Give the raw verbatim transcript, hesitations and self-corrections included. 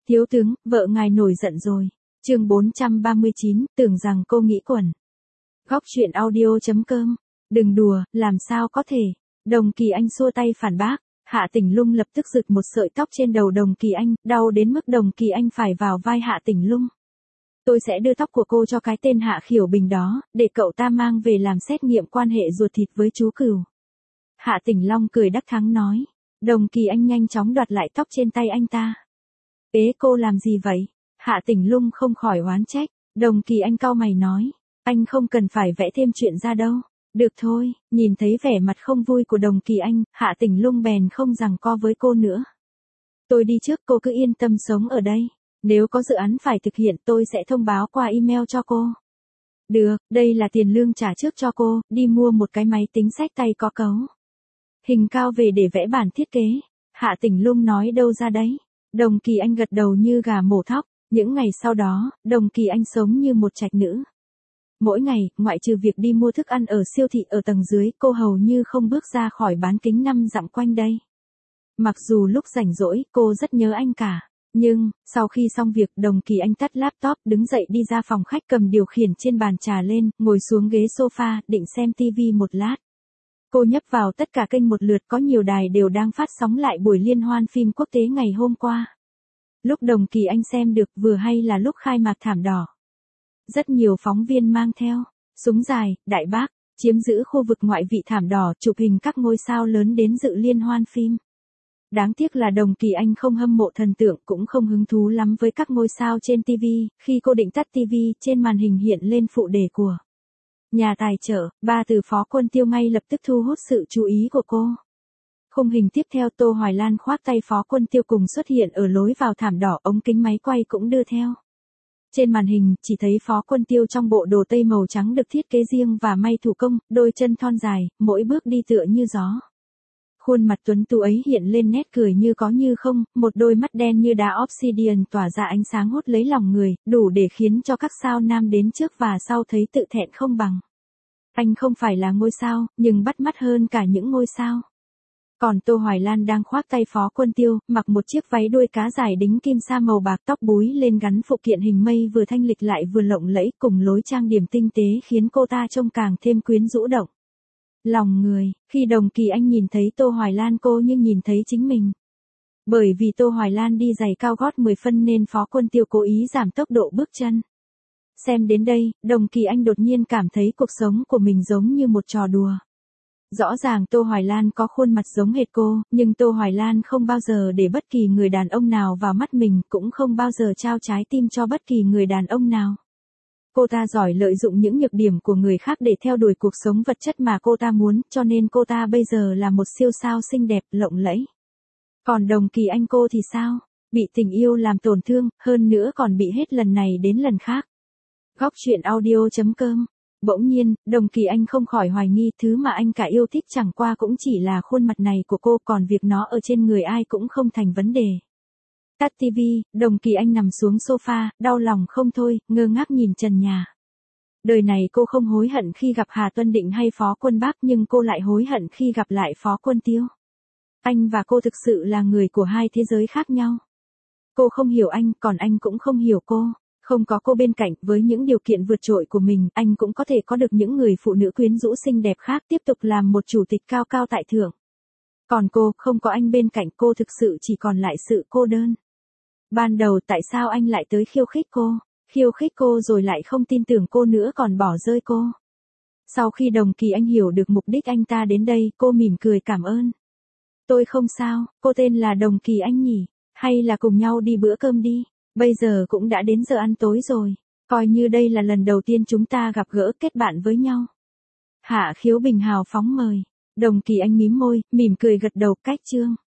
Thiếu tướng, vợ ngài nổi giận rồi. Chương bốn trăm ba mươi chín, tưởng rằng cô nghĩ quẩn. Góc truyện audio chấm com. Đừng đùa, làm sao có thể. Đồng Kỳ Anh xua tay phản bác. Hạ Tỉnh Lung lập tức giựt một sợi tóc trên đầu Đồng Kỳ Anh, đau đến mức Đồng Kỳ Anh phải vào vai Hạ Tỉnh Lung. Tôi sẽ đưa tóc của cô cho cái tên Hạ Khiểu Bình đó, để cậu ta mang về làm xét nghiệm quan hệ ruột thịt với chú Cửu. Hạ Tỉnh Long cười đắc thắng nói. Đồng Kỳ Anh nhanh chóng đoạt lại tóc trên tay anh ta. Ế, cô làm gì vậy? Hạ Tỉnh Lung không khỏi oán trách. Đồng Kỳ Anh cau mày nói. Anh không cần phải vẽ thêm chuyện ra đâu. Được thôi, nhìn thấy vẻ mặt không vui của Đồng Kỳ Anh, Hạ Tỉnh Lung bèn không giằng co với cô nữa. Tôi đi trước, cô cứ yên tâm sống ở đây. Nếu có dự án phải thực hiện tôi sẽ thông báo qua email cho cô. Được, đây là tiền lương trả trước cho cô, đi mua một cái máy tính xách tay có cấu hình cao về để vẽ bản thiết kế. Hạ Tỉnh Lung nói đâu ra đấy. Đồng Kỳ Anh gật đầu như gà mổ thóc. Những ngày sau đó, Đồng Kỳ Anh sống như một trạch nữ. Mỗi ngày, ngoại trừ việc đi mua thức ăn ở siêu thị ở tầng dưới, cô hầu như không bước ra khỏi bán kính năm dặm quanh đây. Mặc dù lúc rảnh rỗi, cô rất nhớ anh cả. Nhưng, sau khi xong việc, Đồng Kỳ Anh tắt laptop, đứng dậy đi ra phòng khách cầm điều khiển trên bàn trà lên, ngồi xuống ghế sofa, định xem tivi một lát. Cô nhấp vào tất cả kênh một lượt, có nhiều đài đều đang phát sóng lại buổi liên hoan phim quốc tế ngày hôm qua. Lúc Đồng Kỳ Anh xem được vừa hay là lúc khai mạc thảm đỏ. Rất nhiều phóng viên mang theo súng dài, đại bác, chiếm giữ khu vực ngoại vị thảm đỏ, chụp hình các ngôi sao lớn đến dự liên hoan phim. Đáng tiếc là Đồng Kỳ Anh không hâm mộ thần tượng, cũng không hứng thú lắm với các ngôi sao trên tivi. Khi cô định tắt tivi, trên màn hình hiện lên phụ đề của nhà tài trợ, ba từ Phó Quân Tiêu ngay lập tức thu hút sự chú ý của cô. Khung hình tiếp theo, Tô Hoài Lan khoác tay Phó Quân Tiêu cùng xuất hiện ở lối vào thảm đỏ, ống kính máy quay cũng đưa theo. Trên màn hình, chỉ thấy Phó Quân Tiêu trong bộ đồ tây màu trắng được thiết kế riêng và may thủ công, đôi chân thon dài, mỗi bước đi tựa như gió. Khuôn mặt tuấn tú ấy hiện lên nét cười như có như không, một đôi mắt đen như đá obsidian tỏa ra ánh sáng hút lấy lòng người, đủ để khiến cho các sao nam đến trước và sau thấy tự thẹn không bằng. Anh không phải là ngôi sao, nhưng bắt mắt hơn cả những ngôi sao. Còn Tô Hoài Lan đang khoác tay Phó Quân Tiêu, mặc một chiếc váy đuôi cá dài đính kim sa màu bạc, tóc búi lên gắn phụ kiện hình mây vừa thanh lịch lại vừa lộng lẫy, cùng lối trang điểm tinh tế khiến cô ta trông càng thêm quyến rũ động lòng người. Khi Đồng Kỳ Anh nhìn thấy Tô Hoài Lan, cô như nhìn thấy chính mình. Bởi vì Tô Hoài Lan đi giày cao gót mười phân nên Phó Quân Tiêu cố ý giảm tốc độ bước chân. Xem đến đây, Đồng Kỳ Anh đột nhiên cảm thấy cuộc sống của mình giống như một trò đùa. Rõ ràng Tô Hoài Lan có khuôn mặt giống hệt cô, nhưng Tô Hoài Lan không bao giờ để bất kỳ người đàn ông nào vào mắt mình, cũng không bao giờ trao trái tim cho bất kỳ người đàn ông nào. Cô ta giỏi lợi dụng những nhược điểm của người khác để theo đuổi cuộc sống vật chất mà cô ta muốn, cho nên cô ta bây giờ là một siêu sao xinh đẹp, lộng lẫy. Còn Đồng Kỳ Anh cô thì sao? Bị tình yêu làm tổn thương, hơn nữa còn bị hết lần này đến lần khác. Góc truyện audio chấm com. Bỗng nhiên, Đồng Kỳ Anh không khỏi hoài nghi, thứ mà anh cả yêu thích chẳng qua cũng chỉ là khuôn mặt này của cô, còn việc nó ở trên người ai cũng không thành vấn đề. Tắt tivi, Đồng Kỳ Anh nằm xuống sofa, đau lòng không thôi, ngơ ngác nhìn trần nhà. Đời này cô không hối hận khi gặp Hà Tuân Định hay Phó Quân Bác, nhưng cô lại hối hận khi gặp lại Phó Quân Tiêu. Anh và cô thực sự là người của hai thế giới khác nhau. Cô không hiểu anh, còn anh cũng không hiểu cô. Không có cô bên cạnh, với những điều kiện vượt trội của mình, anh cũng có thể có được những người phụ nữ quyến rũ xinh đẹp khác, tiếp tục làm một chủ tịch cao cao tại thượng. Còn cô, không có anh bên cạnh, cô thực sự chỉ còn lại sự cô đơn. Ban đầu tại sao anh lại tới khiêu khích cô? Khiêu khích cô rồi lại không tin tưởng cô nữa, còn bỏ rơi cô. Sau khi Đồng Kỳ Anh hiểu được mục đích anh ta đến đây, cô mỉm cười cảm ơn. Tôi không sao, cô tên là Đồng Kỳ Anh nhỉ? Hay là cùng nhau đi bữa cơm đi? Bây giờ cũng đã đến giờ ăn tối rồi. Coi như đây là lần đầu tiên chúng ta gặp gỡ, kết bạn với nhau. Hạ Khiếu Bình hào phóng mời. Đồng Kỳ Anh mím môi, mỉm cười gật đầu, cách chương.